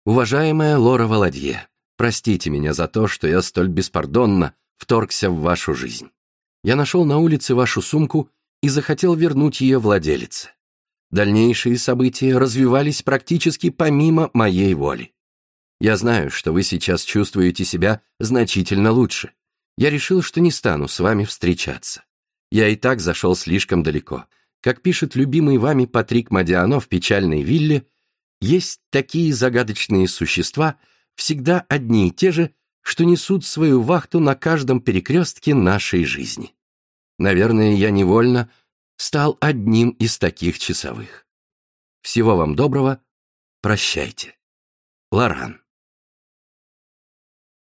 Уважаемая Лора Валадье, простите меня за то, что я столь беспардонно вторгся в вашу жизнь. Я нашел на улице вашу сумку и захотел вернуть ее владелице. Дальнейшие события развивались практически помимо моей воли. Я знаю, что вы сейчас чувствуете себя значительно лучше. Я решил, что не стану с вами встречаться. Я и так зашел слишком далеко. Как пишет любимый вами Патрик Модиано в «Печальной вилле», есть такие загадочные существа, всегда одни и те же, что несут свою вахту на каждом перекрестке нашей жизни. Наверное, я невольно стал одним из таких часовых. Всего вам доброго, прощайте. Лоран.